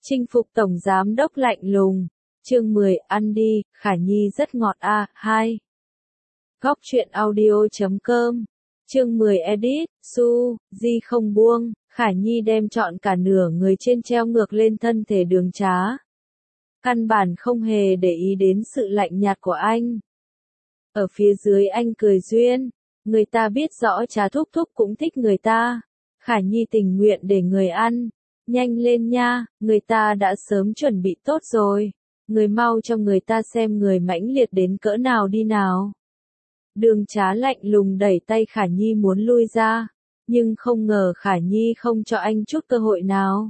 Chinh phục tổng giám đốc lạnh lùng. Chương 10, ăn đi, Khả Nhi rất ngọt a. 2. Góc truyện audio.com. Chương 10 edit, Su, Di không buông, Khả Nhi đem trọn cả nửa người trên treo ngược lên thân thể Đường Trá. Căn bản không hề để ý đến sự lạnh nhạt của anh. Ở phía dưới anh cười duyên, người ta biết rõ Trá thúc thúc cũng thích người ta. Khả Nhi tình nguyện để người ăn. Nhanh lên nha, người ta đã sớm chuẩn bị tốt rồi. Người mau cho người ta xem người mãnh liệt đến cỡ nào đi nào. Đường Trá lạnh lùng đẩy tay Khả Nhi muốn lui ra, nhưng không ngờ Khả Nhi không cho anh chút cơ hội nào.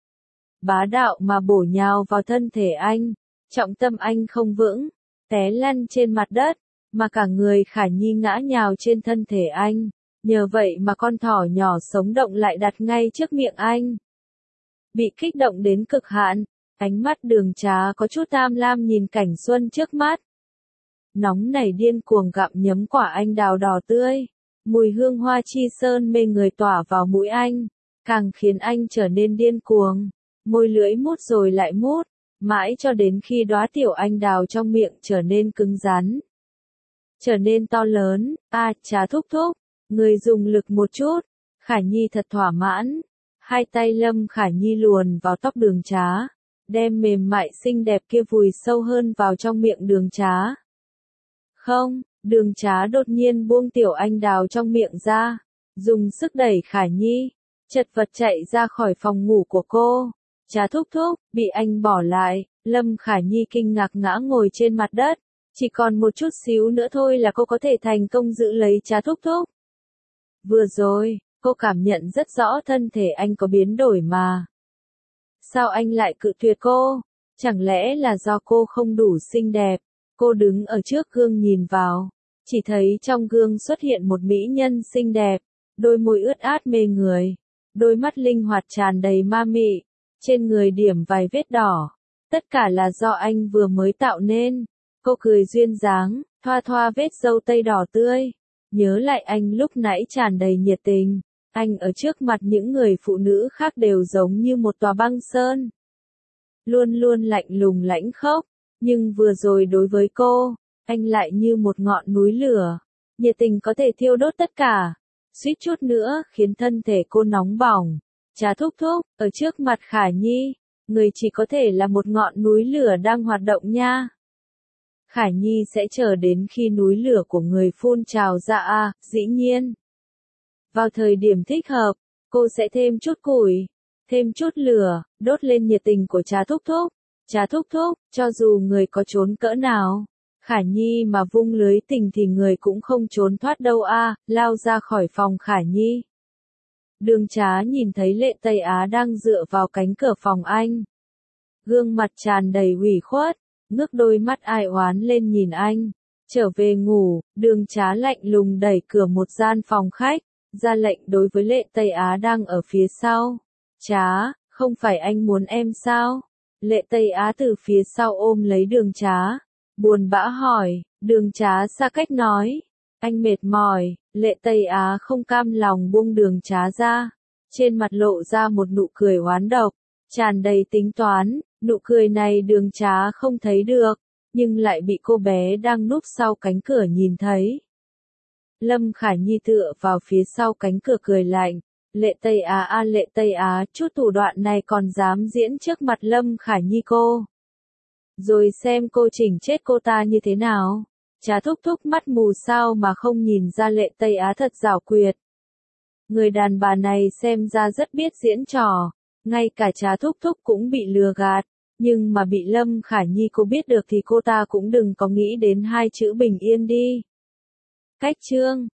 Bá đạo mà bổ nhào vào thân thể anh, trọng tâm anh không vững, té lăn trên mặt đất, mà cả người Khả Nhi ngã nhào trên thân thể anh, nhờ vậy mà con thỏ nhỏ sống động lại đặt ngay trước miệng anh. Bị kích động đến cực hạn, ánh mắt Đường Trá có chút tham lam nhìn cảnh xuân trước mắt. Nóng nảy điên cuồng gặm nhấm quả anh đào đỏ tươi, mùi hương hoa chi sơn mê người tỏa vào mũi anh, càng khiến anh trở nên điên cuồng, môi lưỡi mút rồi lại mút, mãi cho đến khi đóa tiểu anh đào trong miệng trở nên cứng rắn, trở nên to lớn. Trá thúc thúc, người dùng lực một chút. Khả Nhi thật thỏa mãn. Hai tay Lâm Khả Nhi luồn vào tóc Đường Trá, đem mềm mại xinh đẹp kia vùi sâu hơn vào trong miệng Đường Trá. Không, Đường Trá đột nhiên buông tiểu anh đào trong miệng ra, dùng sức đẩy Khả Nhi, chật vật chạy ra khỏi phòng ngủ của cô. Trá thúc thúc, bị anh bỏ lại. Lâm Khả Nhi kinh ngạc ngã ngồi trên mặt đất, chỉ còn một chút xíu nữa thôi là cô có thể thành công giữ lấy Trá thúc thúc. Vừa rồi, cô cảm nhận rất rõ thân thể anh có biến đổi mà. Sao anh lại cự tuyệt cô? Chẳng lẽ là do cô không đủ xinh đẹp? Cô đứng ở trước gương nhìn vào, chỉ thấy trong gương xuất hiện một mỹ nhân xinh đẹp, đôi môi ướt át mê người, đôi mắt linh hoạt tràn đầy ma mị, trên người điểm vài vết đỏ, tất cả là do anh vừa mới tạo nên. Cô cười duyên dáng, thoa thoa vết râu tây đỏ tươi, nhớ lại anh lúc nãy tràn đầy nhiệt tình. Anh ở trước mặt những người phụ nữ khác đều giống như một tòa băng sơn, luôn luôn lạnh lùng lãnh khốc, nhưng vừa rồi đối với cô, anh lại như một ngọn núi lửa, nhiệt tình có thể thiêu đốt tất cả, suýt chút nữa khiến thân thể cô nóng bỏng. Trá thúc thúc, ở trước mặt Khả Nhi, người chỉ có thể là một ngọn núi lửa đang hoạt động nha. Khả Nhi sẽ chờ đến khi núi lửa của người phun trào ra dĩ nhiên. Vào thời điểm thích hợp, cô sẽ thêm chút củi, thêm chút lửa, đốt lên nhiệt tình của Trá thúc thúc. Trá thúc thúc, cho dù người có trốn cỡ nào, Khả Nhi mà vung lưới tình thì người cũng không trốn thoát đâu lao ra khỏi phòng Khả Nhi. Đường Trá nhìn thấy Lệ Tây Á đang dựa vào cánh cửa phòng anh. Gương mặt tràn đầy ủy khuất, ngước đôi mắt ai oán lên nhìn anh. Trở về ngủ, Đường Trá lạnh lùng đẩy cửa một gian phòng khách, ra lệnh đối với Lệ Tây Á đang ở phía sau. Trá, không phải anh muốn em sao? Lệ Tây Á từ phía sau ôm lấy Đường Trá, buồn bã hỏi. Đường Trá xa cách nói, anh mệt mỏi. Lệ Tây Á không cam lòng buông Đường Trá ra, trên mặt lộ ra một nụ cười oán độc, tràn đầy tính toán. Nụ cười này Đường Trá không thấy được, nhưng lại bị cô bé đang núp sau cánh cửa nhìn thấy. Lâm Khả Nhi tựa vào phía sau cánh cửa cười lạnh. Lệ Tây Á Lệ Tây Á, chút thủ đoạn này còn dám diễn trước mặt Lâm Khả Nhi cô. Rồi xem cô chỉnh chết cô ta như thế nào. Trá thúc thúc mắt mù sao mà không nhìn ra Lệ Tây Á thật giảo quyệt. Người đàn bà này xem ra rất biết diễn trò, ngay cả Trá thúc thúc cũng bị lừa gạt, nhưng mà bị Lâm Khả Nhi cô biết được thì cô ta cũng đừng có nghĩ đến hai chữ bình yên đi. Cách chương